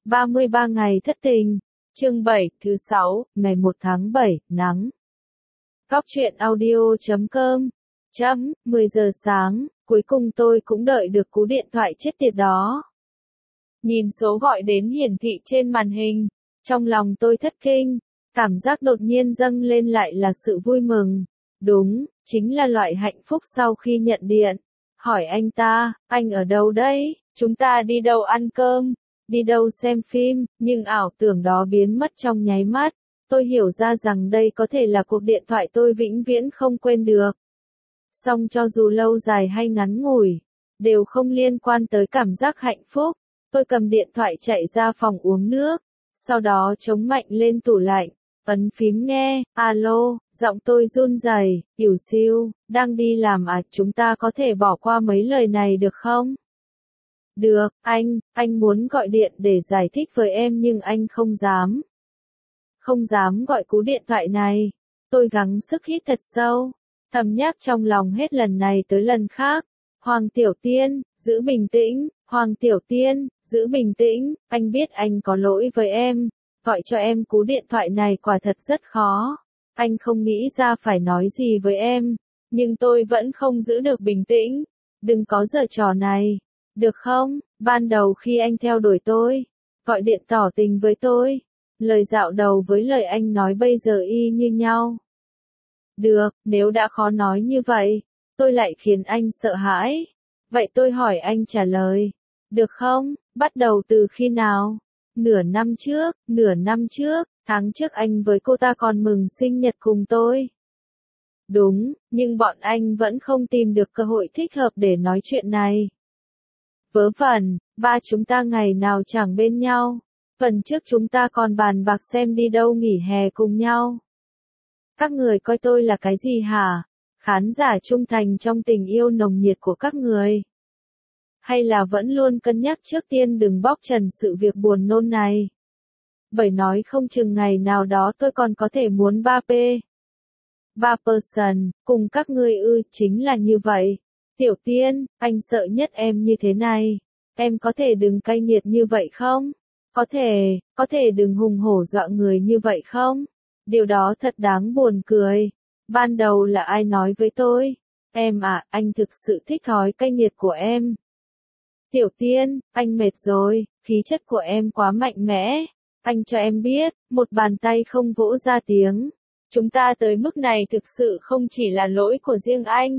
33 ngày thất tình. Chương 7, thứ 6, ngày 1 tháng 7, nắng. Góc truyện audio.com. 10 giờ sáng, cuối cùng tôi cũng đợi được cú điện thoại chết tiệt đó. Nhìn số gọi đến hiển thị trên màn hình, trong lòng tôi thất kinh, cảm giác đột nhiên dâng lên lại là sự vui mừng. Đúng, chính là loại hạnh phúc sau khi nhận điện. Hỏi anh ta, anh ở đâu đấy, chúng ta đi đâu ăn cơm, đi đâu xem phim, nhưng ảo tưởng đó biến mất trong nháy mắt. Tôi hiểu ra rằng đây có thể là cuộc điện thoại tôi vĩnh viễn không quên được. Song cho dù lâu dài hay ngắn ngủi, đều không liên quan tới cảm giác hạnh phúc. Tôi cầm điện thoại chạy ra phòng uống nước, sau đó chống mạnh lên tủ lạnh, ấn phím nghe, alo, giọng tôi run rẩy, "Yểu Siêu, đang đi làm à, chúng ta có thể bỏ qua mấy lời này được không?" "Được, anh muốn gọi điện để giải thích với em nhưng anh không dám. Không dám gọi cú điện thoại này." Tôi gắng sức hít thật sâu, thầm nhắc trong lòng hết lần này tới lần khác. "Hoàng Tiểu Tiên, giữ bình tĩnh, Hoàng Tiểu Tiên, giữ bình tĩnh, anh biết anh có lỗi với em, gọi cho em cú điện thoại này quả thật rất khó. Anh không nghĩ ra phải nói gì với em, nhưng tôi vẫn không giữ được bình tĩnh. Đừng có giở trò này, được không? Ban đầu khi anh theo đuổi tôi, gọi điện tỏ tình với tôi, lời dạo đầu với lời anh nói bây giờ y như nhau." "Được, nếu đã khó nói như vậy, tôi lại khiến anh sợ hãi. Vậy tôi hỏi anh trả lời, được không? Bắt đầu từ khi nào?" Nửa năm trước, tháng trước anh với cô ta còn mừng sinh nhật cùng tôi." "Đúng, nhưng bọn anh vẫn không tìm được cơ hội thích hợp để nói chuyện này." "Vớ vẩn, ba chúng ta ngày nào chẳng bên nhau. Phần trước chúng ta còn bàn bạc xem đi đâu nghỉ hè cùng nhau. Các người coi tôi là cái gì hả? Khán giả trung thành trong tình yêu nồng nhiệt của các người? Hay là vẫn luôn cân nhắc trước tiên đừng bóc trần sự việc buồn nôn này? Bởi nói không chừng ngày nào đó tôi còn có thể muốn 3P. 3person, cùng các ngươi chính là như vậy. Tiểu Tiên, anh sợ nhất em như thế này. Em có thể đừng cay nghiệt như vậy không? Có thể đừng hùng hổ dọa người như vậy không? Điều đó thật đáng buồn cười. Ban đầu là ai nói với tôi? Em à, anh thực sự thích thói cay nghiệt của em. Tiểu Tiên, anh mệt rồi, khí chất của em quá mạnh mẽ. Anh cho em biết, một bàn tay không vỗ ra tiếng. Chúng ta tới mức này thực sự không chỉ là lỗi của riêng anh.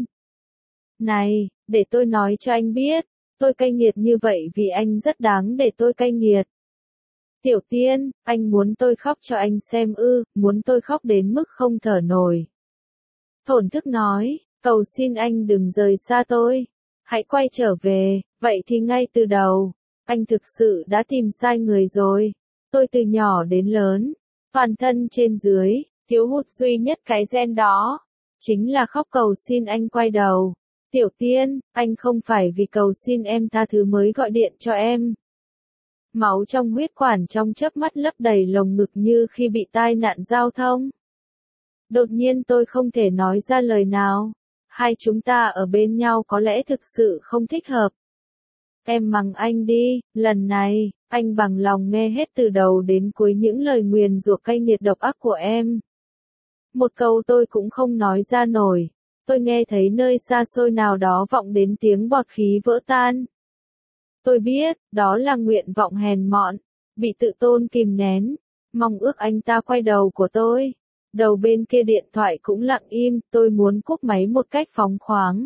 Này, để tôi nói cho anh biết, tôi cay nghiệt như vậy vì anh rất đáng để tôi cay nghiệt. Tiểu Tiên, anh muốn tôi khóc cho anh xem muốn tôi khóc đến mức không thở nổi." Thổn thức nói, "Cầu xin anh đừng rời xa tôi. Hãy quay trở về." Vậy thì ngay từ đầu, anh thực sự đã tìm sai người rồi. Tôi từ nhỏ đến lớn, toàn thân trên dưới, thiếu hụt duy nhất cái gen đó. Chính là khóc cầu xin anh quay đầu. Tiểu Tiên, anh không phải vì cầu xin em tha thứ mới gọi điện cho em. Máu trong huyết quản trong chớp mắt lấp đầy lồng ngực như khi bị tai nạn giao thông. Đột nhiên tôi không thể nói ra lời nào. Hai chúng ta ở bên nhau có lẽ thực sự không thích hợp. Em mắng anh đi, lần này, anh bằng lòng nghe hết từ đầu đến cuối những lời nguyền rủa cay nghiệt độc ác của em. Một câu tôi cũng không nói ra nổi. Tôi nghe thấy nơi xa xôi nào đó vọng đến tiếng bọt khí vỡ tan. Tôi biết, đó là nguyện vọng hèn mọn, bị tự tôn kìm nén, mong ước anh ta quay đầu của tôi. Đầu bên kia điện thoại cũng lặng im, tôi muốn cúp máy một cách phóng khoáng,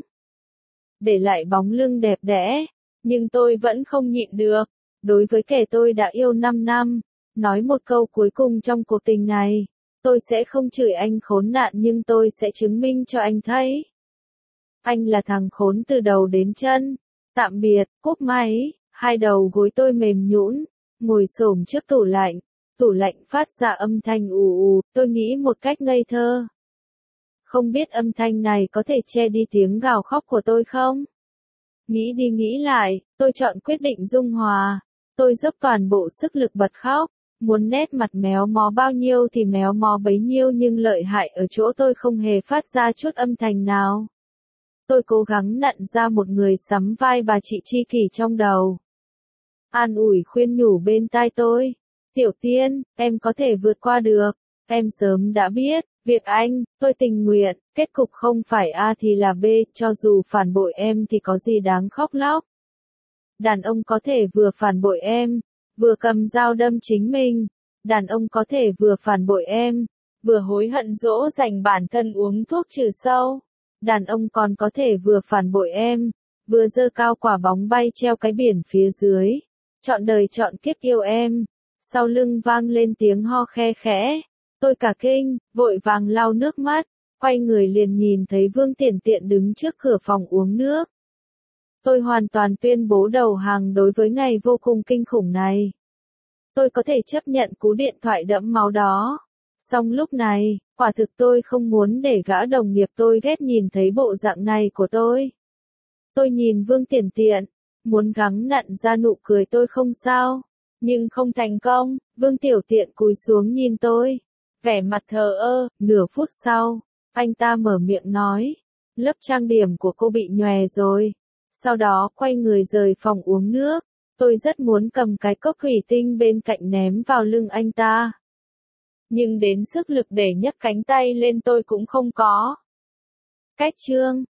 để lại bóng lưng đẹp đẽ, nhưng tôi vẫn không nhịn được. Đối với kẻ tôi đã yêu 5 năm, nói một câu cuối cùng trong cuộc tình này, tôi sẽ không chửi anh khốn nạn nhưng tôi sẽ chứng minh cho anh thấy. Anh là thằng khốn từ đầu đến chân. Tạm biệt, cúp máy. Hai đầu gối tôi mềm nhũn, ngồi xổm trước tủ lạnh phát ra âm thanh ù, tôi nghĩ một cách ngây thơ. Không biết âm thanh này có thể che đi tiếng gào khóc của tôi không? Nghĩ đi nghĩ lại, tôi chọn quyết định dung hòa. Tôi dốc toàn bộ sức lực bật khóc, muốn nét mặt méo mó bao nhiêu thì méo mó bấy nhiêu nhưng lợi hại ở chỗ tôi không hề phát ra chút âm thanh nào. Tôi cố gắng nặn ra một người sắm vai bà chị tri kỷ trong đầu. an ủi khuyên nhủ bên tai tôi. Tiểu Tiên, em có thể vượt qua được. Em sớm đã biết, việc anh, tôi tình nguyện, kết cục không phải A thì là B, cho dù phản bội em thì có gì đáng khóc lóc. Đàn ông có thể vừa phản bội em, vừa cầm dao đâm chính mình. Đàn ông có thể vừa phản bội em, vừa hối hận dỗ dành bản thân uống thuốc trừ sâu. Đàn ông còn có thể vừa phản bội em, vừa giơ cao quả bóng bay treo cái biển phía dưới. Chọn đời chọn kiếp yêu em. Sau lưng vang lên tiếng ho khe khẽ. Tôi cả kinh, vội vàng lau nước mắt, quay người liền nhìn thấy Vương Tiền Tiện đứng trước cửa phòng uống nước. Tôi hoàn toàn tuyên bố đầu hàng đối với ngày vô cùng kinh khủng này. Tôi có thể chấp nhận cú điện thoại đẫm máu đó. Song lúc này, quả thực tôi không muốn để gã đồng nghiệp tôi ghét nhìn thấy bộ dạng này của tôi. Tôi nhìn Vương Tiền Tiện, muốn gắng nặn ra nụ cười tôi không sao, nhưng không thành công. Vương Tiểu Tiện cúi xuống nhìn tôi, vẻ mặt thờ ơ. Nửa phút sau, anh ta mở miệng nói, lớp trang điểm của cô bị nhòe rồi. Sau đó quay người rời phòng uống nước. Tôi rất muốn cầm cái cốc thủy tinh bên cạnh ném vào lưng anh ta. Nhưng đến sức lực để nhấc cánh tay lên tôi cũng không có. Cách chương